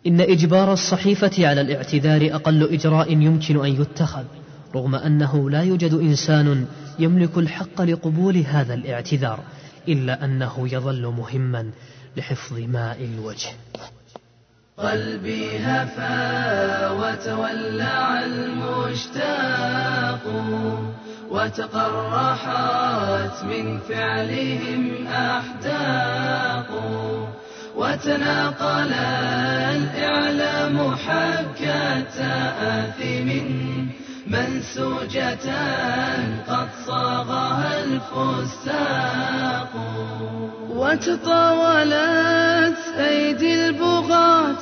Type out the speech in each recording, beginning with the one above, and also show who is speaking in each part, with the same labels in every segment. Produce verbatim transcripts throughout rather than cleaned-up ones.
Speaker 1: إن إجبار الصحيفة على الاعتذار أقل إجراء يمكن أن يتخذ، رغم أنه لا يوجد إنسان يملك الحق لقبول هذا الاعتذار، إلا أنه يظل مهما لحفظ ماء الوجه.
Speaker 2: قلبي هفا وتولع المشتاق، وتقرحت من فعلهم أحداق، وتناقل الإعلام حكة آثم منسوجة قد صاغها الفساق، وتطاولت أيدي البغاة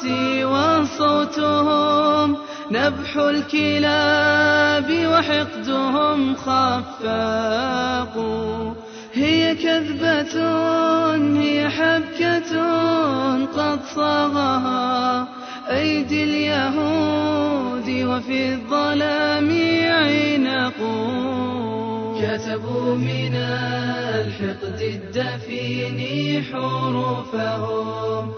Speaker 2: وصوتهم نبح الكلاب وحقدهم خفاق. هي كذبة هي حبكة قد صاغها أيدي اليهود وفي الظلام عنقوا. كتبوا من الحقد الدفين حروفهم،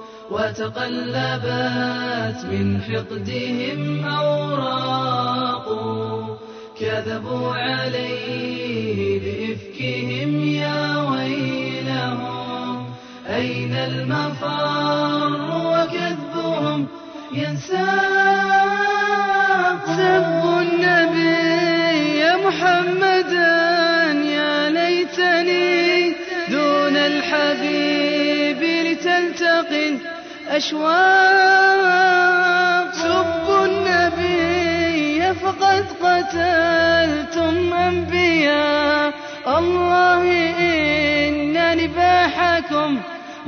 Speaker 2: وتقلبت من حقدهم أوراق. كذبوا عليه بإفكهم يا ويلهم، أين المفر وكذبهم ينساق. سبوا النبي يا محمدا يا ليتني دون الحبيب لتلتقي الأشواق. سبوا النبي فقد قتلتم أنبياء الله، إن نباحكم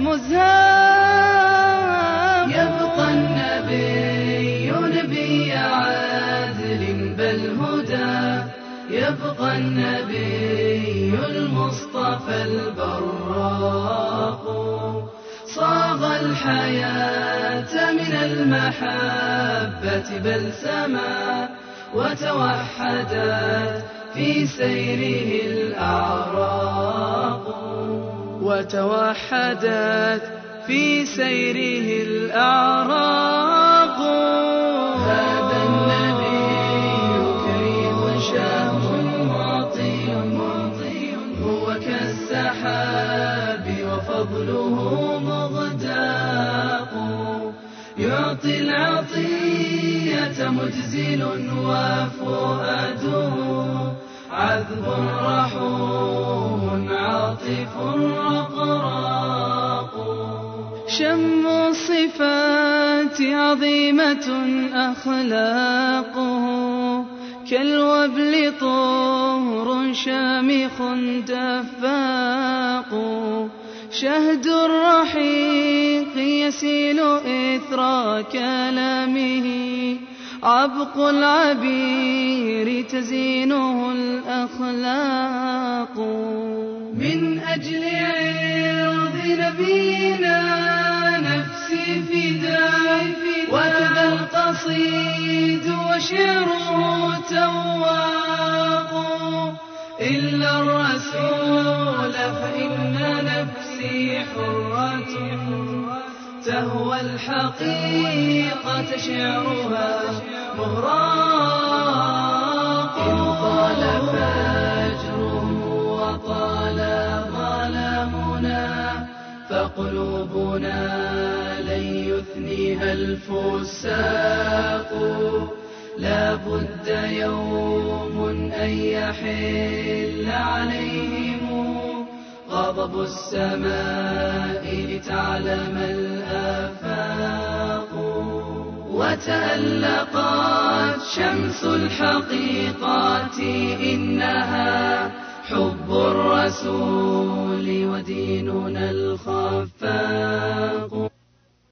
Speaker 2: مزهاق. يبقى النبي نبي عادل بل هدى، يبقى النبي المصطفى البراق. صاغ الحياة من المحبة بلسما، وتوحدت في سيره الأعراق. وتوحدت في سيره الأعراق. هذا النبي كريم شاه معطي، هو كالسحاب وفضله مغداق. يعطي العطية مجزل وفؤاده عذب رحوم عاطف رقراق. شم الصفات عظيمة أخلاقه، كالوبل طهر شامخ دفاق. شهد الرحيق يسيل إثر كلامه، عبق العبير تزينه الأخلاق. من أجل عرض نبينا نفسي فداء، وكذا القصيد وشعره تواق. إلا الرسول فإن نفسي حرة، تهوى الحقيقة شعرها مهراق. إن طال فجره وطال ظلامنا، فقلوبنا لن يثنيها الفساق. لا بد يوم أن يحل عليهم غضب السماء لتعلم الآفاق. وتألقت شمس الحقيقات إنها حب الرسول وديننا الخفاق.